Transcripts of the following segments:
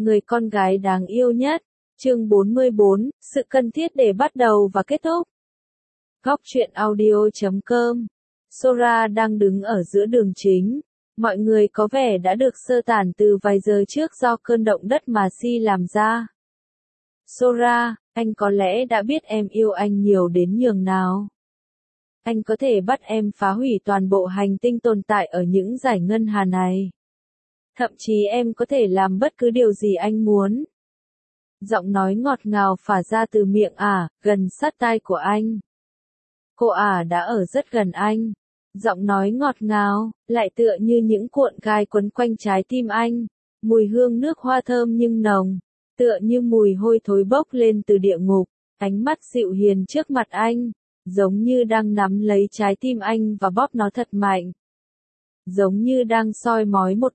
Người con gái đáng yêu nhất. Chương 44, sự cần thiết để bắt đầu và kết thúc. Góc truyện audio.com. Sora đang đứng ở giữa đường chính. Mọi người có vẻ đã được sơ tản từ vài giờ trước do cơn động đất mà Si làm ra. Sora, anh có lẽ đã biết em yêu anh nhiều đến nhường nào. Anh có thể bắt em phá hủy toàn bộ hành tinh tồn tại ở những dải ngân hà này. Thậm chí em có thể làm bất cứ điều gì anh muốn. Giọng nói ngọt ngào phả ra từ miệng gần sát tai của anh. Cô đã ở rất gần anh. Giọng nói ngọt ngào, lại tựa như những cuộn gai quấn quanh trái tim anh. Mùi hương nước hoa thơm nhưng nồng, tựa như mùi hôi thối bốc lên từ địa ngục. Ánh mắt dịu hiền trước mặt anh, giống như đang nắm lấy trái tim anh và bóp nó thật mạnh. Giống như đang soi mói một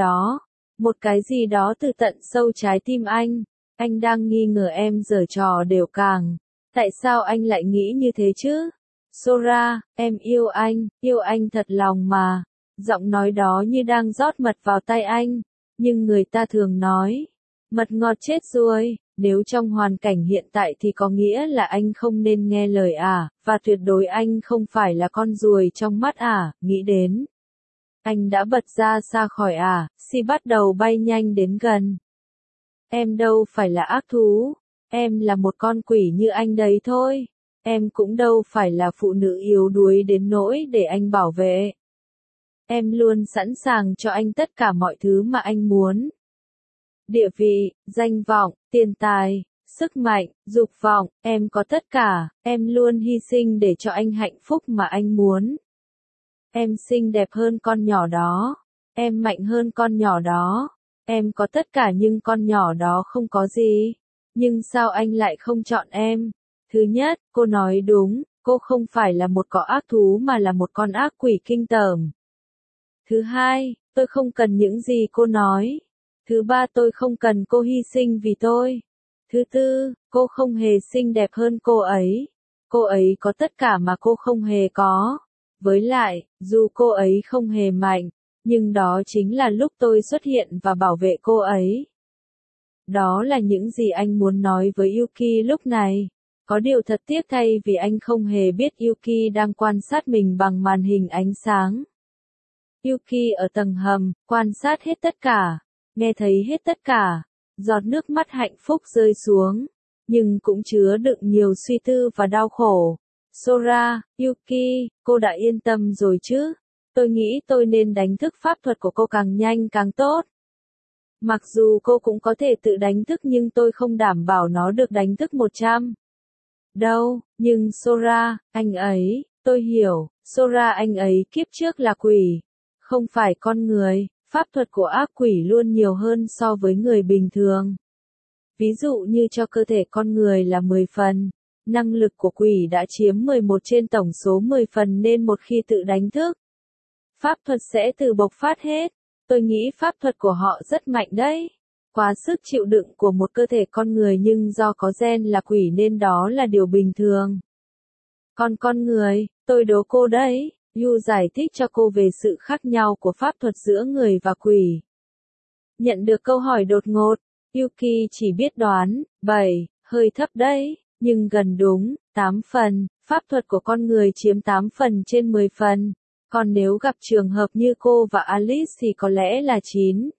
cái gì đó từ tận sâu trái tim anh. Anh đang nghi ngờ em giở trò đều càng. Tại sao anh lại nghĩ như thế chứ? Sora, em yêu anh thật lòng mà. Giọng nói đó như đang rót mật vào tay anh. Nhưng người ta thường nói, mật ngọt chết rồi. Nếu trong hoàn cảnh hiện tại thì có nghĩa là anh không nên nghe lời và tuyệt đối anh không phải là con ruồi trong mắt nghĩ đến. Anh đã bật ra xa khỏi Si bắt đầu bay nhanh đến gần. Em đâu phải là ác thú, em là một con quỷ như anh đấy thôi. Em cũng đâu phải là phụ nữ yếu đuối đến nỗi để anh bảo vệ. Em luôn sẵn sàng cho anh tất cả mọi thứ mà anh muốn. Địa vị, danh vọng, tiền tài, sức mạnh, dục vọng, em có tất cả, em luôn hy sinh để cho anh hạnh phúc mà anh muốn. Em xinh đẹp hơn con nhỏ đó, em mạnh hơn con nhỏ đó, em có tất cả nhưng con nhỏ đó không có gì. Nhưng sao anh lại không chọn em? Thứ nhất, cô nói đúng, cô không phải là một cỏ ác thú mà là một con ác quỷ kinh tởm. Thứ hai, tôi không cần những gì cô nói. Thứ ba, tôi không cần cô hy sinh vì tôi. Thứ tư, cô không hề xinh đẹp hơn cô ấy. Cô ấy có tất cả mà cô không hề có. Với lại, dù cô ấy không hề mạnh, nhưng đó chính là lúc tôi xuất hiện và bảo vệ cô ấy. Đó là những gì anh muốn nói với Yuki lúc này. Có điều thật tiếc thay vì anh không hề biết Yuki đang quan sát mình bằng màn hình ánh sáng. Yuki ở tầng hầm, quan sát hết tất cả, nghe thấy hết tất cả, giọt nước mắt hạnh phúc rơi xuống, nhưng cũng chứa đựng nhiều suy tư và đau khổ. Sora, Yuki, cô đã yên tâm rồi chứ? Tôi nghĩ tôi nên đánh thức pháp thuật của cô càng nhanh càng tốt. Mặc dù cô cũng có thể tự đánh thức nhưng tôi không đảm bảo nó được đánh thức 100. Đâu, nhưng Sora, anh ấy, tôi hiểu, Sora anh ấy kiếp trước là quỷ, không phải con người, pháp thuật của ác quỷ luôn nhiều hơn so với người bình thường. Ví dụ như cho cơ thể con người là 10 phần, năng lực của quỷ đã chiếm 11 trên tổng số 10 phần nên một khi tự đánh thức, pháp thuật sẽ tự bộc phát hết. Tôi nghĩ pháp thuật của họ rất mạnh đấy. Quá sức chịu đựng của một cơ thể con người nhưng do có gen là quỷ nên đó là điều bình thường. Còn con người, tôi đố cô đấy. Yu giải thích cho cô về sự khác nhau của pháp thuật giữa người và quỷ. Nhận được câu hỏi đột ngột, Yuki chỉ biết đoán, 7, hơi thấp đấy, nhưng gần đúng, 8 phần, pháp thuật của con người chiếm 8 phần trên 10 phần. Còn nếu gặp trường hợp như cô và Alice thì có lẽ là 9.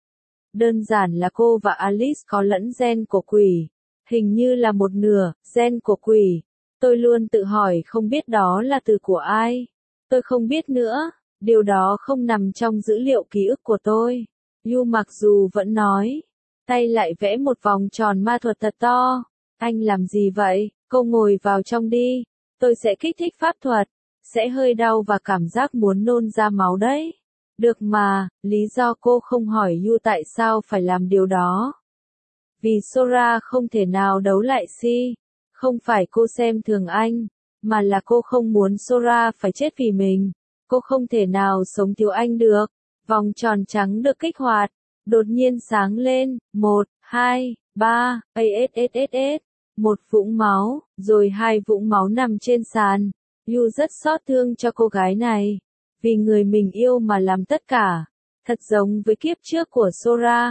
Đơn giản là cô và Alice có lẫn gen của quỷ. Hình như là một nửa, gen của quỷ. Tôi luôn tự hỏi không biết đó là từ của ai. Tôi không biết nữa, điều đó không nằm trong dữ liệu ký ức của tôi. Yu mặc dù vẫn nói, tay lại vẽ một vòng tròn ma thuật thật to. Anh làm gì vậy? Cô ngồi vào trong đi. Tôi sẽ kích thích pháp thuật. Sẽ hơi đau và cảm giác muốn nôn ra máu đấy. Được mà, lý do cô không hỏi Yu tại sao phải làm điều đó. Vì Sora không thể nào đấu lại Si. Không phải cô xem thường anh, mà là cô không muốn Sora phải chết vì mình. Cô không thể nào sống thiếu anh được. Vòng tròn trắng được kích hoạt, đột nhiên sáng lên, 1, 2, 3, ASSSS, một vũng máu, rồi 2 vũng máu nằm trên sàn. Yu rất xót thương cho cô gái này, vì người mình yêu mà làm tất cả, thật giống với kiếp trước của Sora.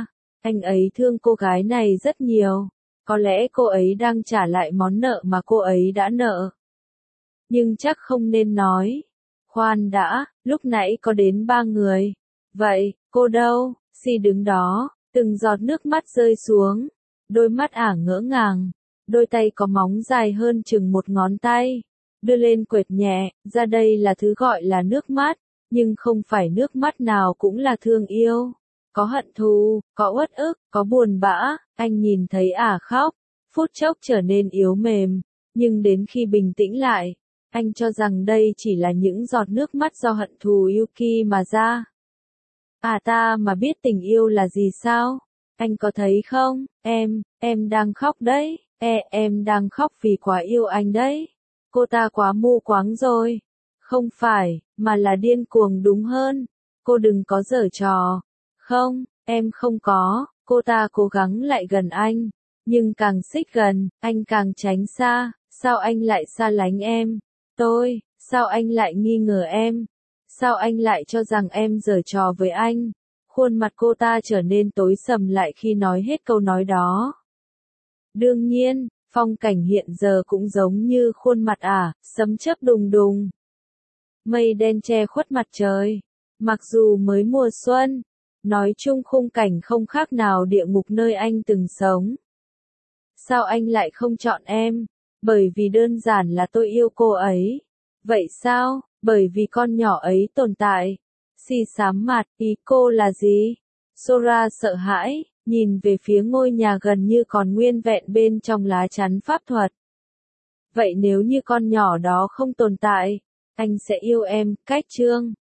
Anh ấy thương cô gái này rất nhiều. Có lẽ cô ấy đang trả lại món nợ mà cô ấy đã nợ. Nhưng chắc không nên nói. Khoan đã, lúc nãy có đến 3 người. Vậy, cô đâu? Si đứng đó, từng giọt nước mắt rơi xuống. Đôi mắt ả ngỡ ngàng. Đôi tay có móng dài hơn chừng một ngón tay. Đưa lên quệt nhẹ, ra đây là thứ gọi là nước mắt. Nhưng không phải nước mắt nào cũng là thương yêu. Có hận thù, có uất ức, có buồn bã. Anh nhìn thấy ả khóc. Phút chốc trở nên yếu mềm. Nhưng đến khi bình tĩnh lại, anh cho rằng đây chỉ là những giọt nước mắt do hận thù Yuki mà ra. À ta mà biết tình yêu là gì sao? Anh có thấy không? Em đang khóc đấy. Em đang khóc vì quá yêu anh đấy. Cô ta quá mù quáng rồi. Không phải, mà là điên cuồng đúng hơn. Cô đừng có giở trò. Không, em không có. Cô ta cố gắng lại gần anh. Nhưng càng xích gần, anh càng tránh xa. Sao anh lại xa lánh em? Sao anh lại nghi ngờ em? Sao anh lại cho rằng em giở trò với anh? Khuôn mặt cô ta trở nên tối sầm lại khi nói hết câu nói đó. Đương nhiên, phong cảnh hiện giờ cũng giống như khuôn mặt ả, sấm chớp đùng đùng. Mây đen che khuất mặt trời. Mặc dù mới mùa xuân, nói chung khung cảnh không khác nào địa ngục nơi anh từng sống. Sao anh lại không chọn em? Bởi vì đơn giản là tôi yêu cô ấy. Vậy sao? Bởi vì con nhỏ ấy tồn tại. Si sám mặt, ý cô là gì? Sora sợ hãi, nhìn về phía ngôi nhà gần như còn nguyên vẹn bên trong lá chắn pháp thuật. Vậy nếu như con nhỏ đó không tồn tại, anh sẽ yêu em, cách chương.